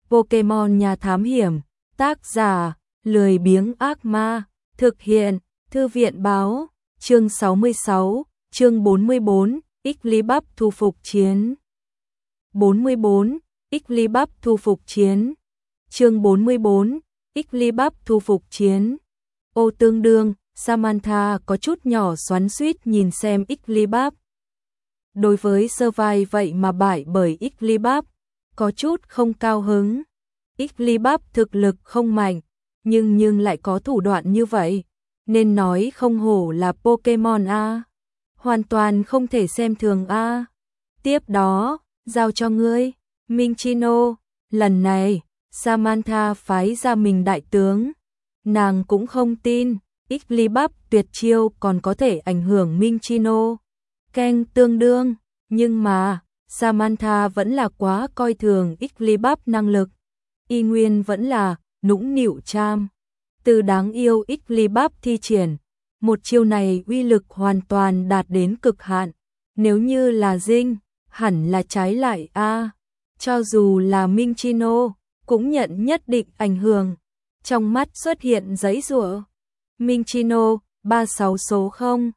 Pokemon Nhà Thám Hiểm, tác giả, lười biếng ác ma, thực hiện, Thư viện báo, chương 66, chương 44, Ichlibuff thu phục chiến. 44, Ichlibuff thu phục chiến. Chương 44, Ichlibuff thu phục chiến. Ô tương đương, Samantha có chút nhỏ xoắn xuýt nhìn xem Ichlibuff. Đối với Survive vậy mà bại bởi Ichlibuff, có chút không cao hứng. Ichlibuff thực lực không mạnh, nhưng lại có thủ đoạn như vậy, nên nói không hổ là Pokemon A. Hoàn toàn không thể xem thường A. Tiếp đó, giao cho ngươi, Minccino. Lần này, Samantha phái ra mình đại tướng. Nàng cũng không tin, Ichlibuff tuyệt chiêu còn có thể ảnh hưởng Minccino. Keng tương đương, nhưng mà, Samantha vẫn là quá coi thường Ichlibuff năng lực. Y nguyên vẫn là nũng nịu cham. Từ đáng yêu Ichlibuff thi triển, một chiêu này uy lực hoàn toàn đạt đến cực hạn. Nếu như là Dinh, hẳn là trái lại A. Cho dù là Minccino, cũng nhận nhất định ảnh hưởng. Trong mắt xuất hiện giấy giụa. Minccino, 36 số 0.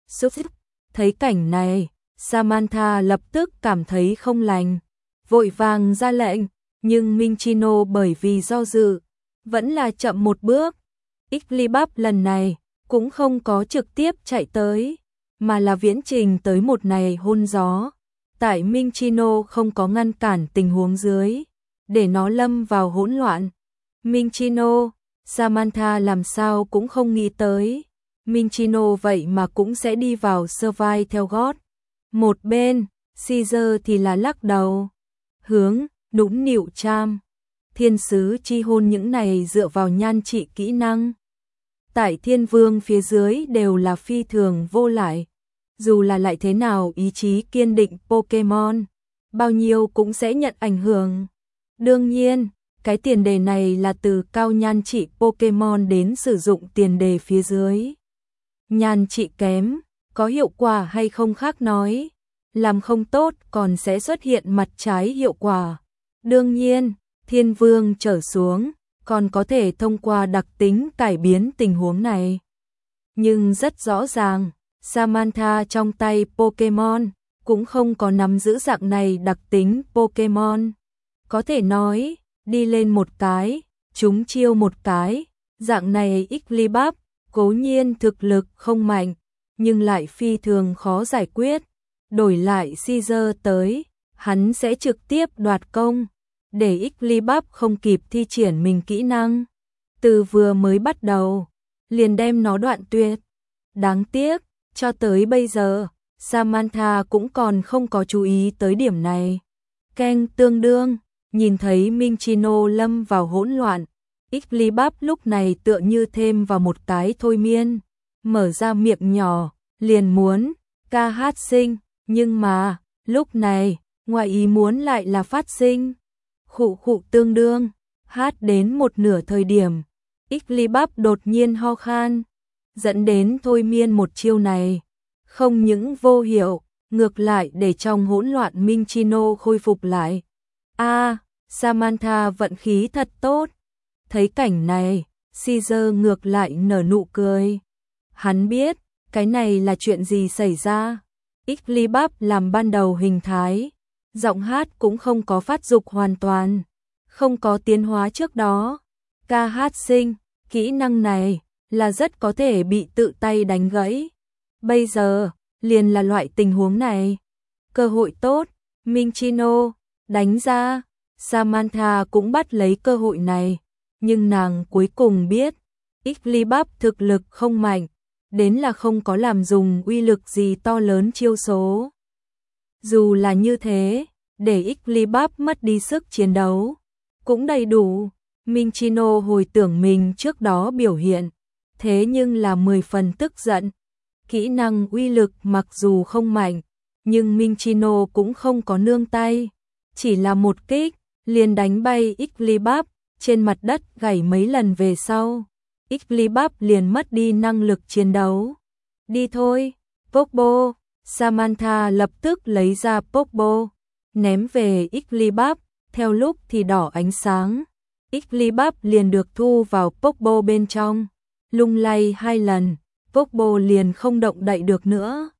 Thấy cảnh này, Samantha lập tức cảm thấy không lành. Vội vàng ra lệnh, nhưng Minccino bởi vì do dự, vẫn là chậm một bước. Ichlibuff lần này cũng không có trực tiếp chạy tới, mà là viễn trình tới một này hôn gió. Tại Minccino không có ngăn cản tình huống dưới, để nó lâm vào hỗn loạn. Minccino, Samantha làm sao cũng không nghĩ tới. Minccino vậy mà cũng sẽ đi vào Survive theo gót. Một bên, Caesar thì là lắc đầu. Hướng, nũng nịu cham. Thiên sứ chi hôn những này dựa vào nhan trị kỹ năng. Tại thiên vương phía dưới đều là phi thường vô lại. Dù là lại thế nào ý chí kiên định Pokemon, bao nhiêu cũng sẽ nhận ảnh hưởng. Đương nhiên, cái tiền đề này là từ cao nhan trị Pokemon đến sử dụng tiền đề phía dưới. Nhan trị kém, có hiệu quả hay không khác nói. Làm không tốt còn sẽ xuất hiện mặt trái hiệu quả. Đương nhiên, thiên vương trở xuống, còn có thể thông qua đặc tính cải biến tình huống này. Nhưng rất rõ ràng, Samantha trong tay Pokemon cũng không có nắm giữ dạng này đặc tính Pokemon. Có thể nói, đi lên một cái, trúng chiêu một cái, dạng này Ichlibuff cố nhiên thực lực không mạnh, nhưng lại phi thường khó giải quyết. Đổi lại Caesar tới, hắn sẽ trực tiếp đoạt công, để Ichlibuff không kịp thi triển mình kỹ năng. Từ vừa mới bắt đầu, liền đem nó đoạn tuyệt. Đáng tiếc, cho tới bây giờ, Samantha cũng còn không có chú ý tới điểm này. Keng tương đương, nhìn thấy Minccino lâm vào hỗn loạn, Ichlibuff lúc này tựa như thêm vào một cái thôi miên, mở ra miệng nhỏ, liền muốn ca hát sinh, nhưng mà, lúc này, ngoài ý muốn lại là phát sinh. Khụ khụ tương đương, hát đến một nửa thời điểm, Ichlibuff đột nhiên ho khan, dẫn đến thôi miên một chiêu này. Không những vô hiệu, ngược lại để trong hỗn loạn Minccino khôi phục lại. Samantha vận khí thật tốt. Thấy cảnh này, Caesar ngược lại nở nụ cười. Hắn biết, cái này là chuyện gì xảy ra. Ichlibuff làm ban đầu hình thái, giọng hát cũng không có phát dục hoàn toàn, không có tiến hóa trước đó. Ca hát sinh, kỹ năng này là rất có thể bị tự tay đánh gãy. Bây giờ, liền là loại tình huống này. Cơ hội tốt, Minccino, đánh ra. Samantha cũng bắt lấy cơ hội này, nhưng nàng cuối cùng biết, Ichlibuff thực lực không mạnh, đến là không có làm dùng uy lực gì to lớn chiêu số. Dù là như thế, để Ichlibuff mất đi sức chiến đấu, cũng đầy đủ. Minccino hồi tưởng mình trước đó biểu hiện, thế nhưng là 10 phần tức giận. Kỹ năng uy lực mặc dù không mạnh, nhưng Minccino cũng không có nương tay. Chỉ là một kích, liền đánh bay Ichlibuff, trên mặt đất gãy mấy lần về sau. Ichlibuff liền mất đi năng lực chiến đấu. Đi thôi, Pokeball. Samantha lập tức lấy ra Pokeball, ném về Ichlibuff, theo lúc thì đỏ ánh sáng. Ichlibat liền được thu vào Pokpo bên trong, lung lay 2 lần, Pokpo liền không động đậy được nữa.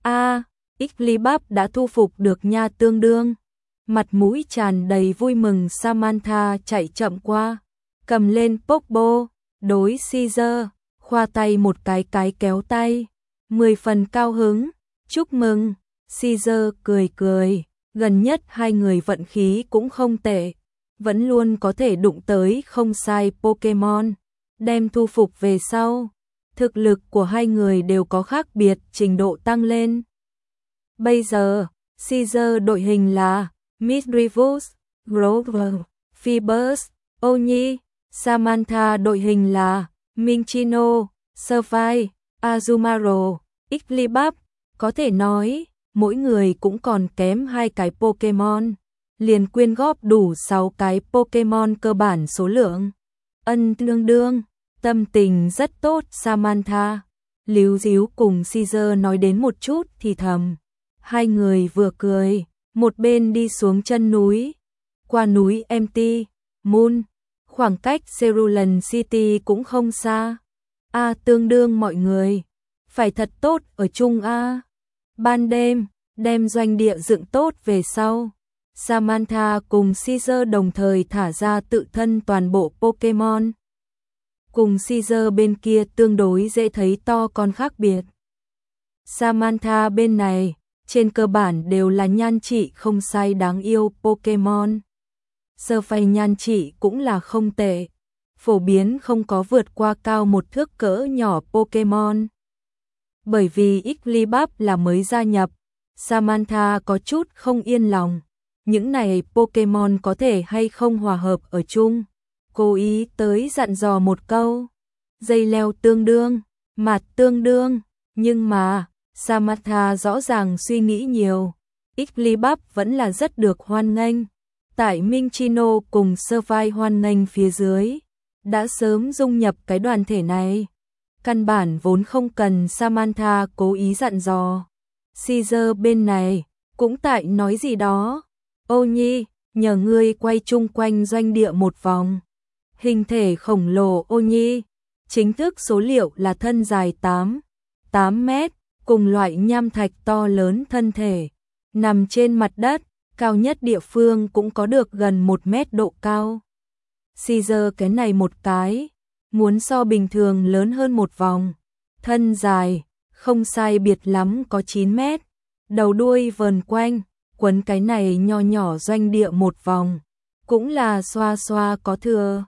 Ichlibat đã thu phục được nha tương đương. Mặt mũi tràn đầy vui mừng Samantha chạy chậm qua, cầm lên Pokpo, đối Caesar, khoa tay một cái kéo tay, 10 phần cao hứng, chúc mừng. Caesar cười cười, gần nhất hai người vận khí cũng không tệ, vẫn luôn có thể đụng tới không sai Pokemon, đem thu phục về sau. Thực lực của hai người đều có khác biệt trình độ tăng lên. Bây giờ, Caesar đội hình là Misdreavus, Grover, Phoebus, Oni, Samantha đội hình là Minccino, Service, Azumarill, Ichlibat. Có thể nói, mỗi người cũng còn kém 2 cái Pokemon, liền quyên góp đủ 6 cái Pokemon cơ bản số lượng. Tương đương, tâm tình rất tốt Samantha. Líu díu cùng Caesar nói đến một chút thì thầm. Hai người vừa cười, một bên đi xuống chân núi, qua núi Empty Moon, khoảng cách Cerulean City cũng không xa. Tương đương mọi người, phải thật tốt ở chung Ban đêm, đem doanh địa dựng tốt về sau, Samantha cùng Caesar đồng thời thả ra tự thân toàn bộ Pokemon. Cùng Caesar bên kia tương đối dễ thấy to con khác biệt. Samantha bên này, trên cơ bản đều là nhan trị không sai đáng yêu Pokemon. Survey nhan trị cũng là không tệ, phổ biến không có vượt qua cao một thước cỡ nhỏ Pokemon. Bởi vì Ichlibat là mới gia nhập, Samantha có chút không yên lòng. Những này Pokemon có thể hay không hòa hợp ở chung. Cố ý tới dặn dò một câu. Dây leo tương đương, mặt tương đương. Nhưng mà, Samantha rõ ràng suy nghĩ nhiều. Ichlibat vẫn là rất được hoan nghênh. Tại Minccino cùng Service hoan nghênh phía dưới, đã sớm dung nhập cái đoàn thể này. Căn bản vốn không cần Samantha cố ý dặn dò. Caesar bên này, cũng tại nói gì đó. Ô Nhi, nhờ ngươi quay chung quanh doanh địa một vòng. Hình thể khổng lồ Ô Nhi, chính thức số liệu là thân dài 8 mét, cùng loại nham thạch to lớn thân thể. Nằm trên mặt đất, cao nhất địa phương cũng có được gần 1 mét độ cao. Caesar cái này một cái, muốn so bình thường lớn hơn một vòng. Thân dài, không sai biệt lắm có 9 mét. Đầu đuôi vờn quanh, quấn cái này nho nhỏ doanh địa một vòng. Cũng là xoa xoa có thừa.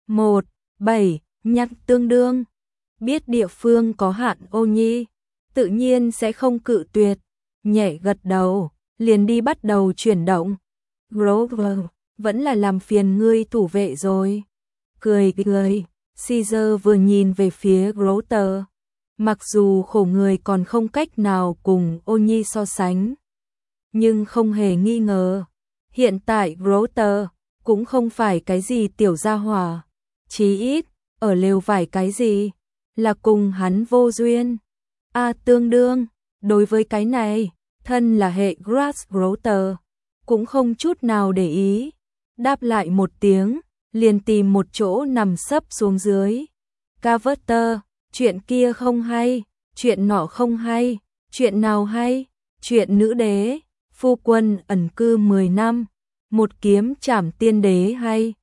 1,7 nhắc tương đương. Biết địa phương có hạn Ô Nhi, tự nhiên sẽ không cự tuyệt. Nhẹ gật đầu, liền đi bắt đầu chuyển động. Grover, vẫn là làm phiền ngươi thủ vệ rồi. Cười cười, Caesar vừa nhìn về phía Grover. Mặc dù khổ người còn không cách nào cùng Ô Nhi so sánh, nhưng không hề nghi ngờ, hiện tại Grover cũng không phải cái gì tiểu gia hỏa, chí ít, ở lều vải cái gì, là cùng hắn vô duyên. Tương đương, đối với cái này, thân là hệ Grass Grover, cũng không chút nào để ý, đáp lại một tiếng, liền tìm một chỗ nằm sấp xuống dưới. Carver, chuyện kia không hay, chuyện nọ không hay, chuyện nào hay, chuyện nữ đế, phu quân ẩn cư 10 năm, một kiếm trảm tiên đế hay,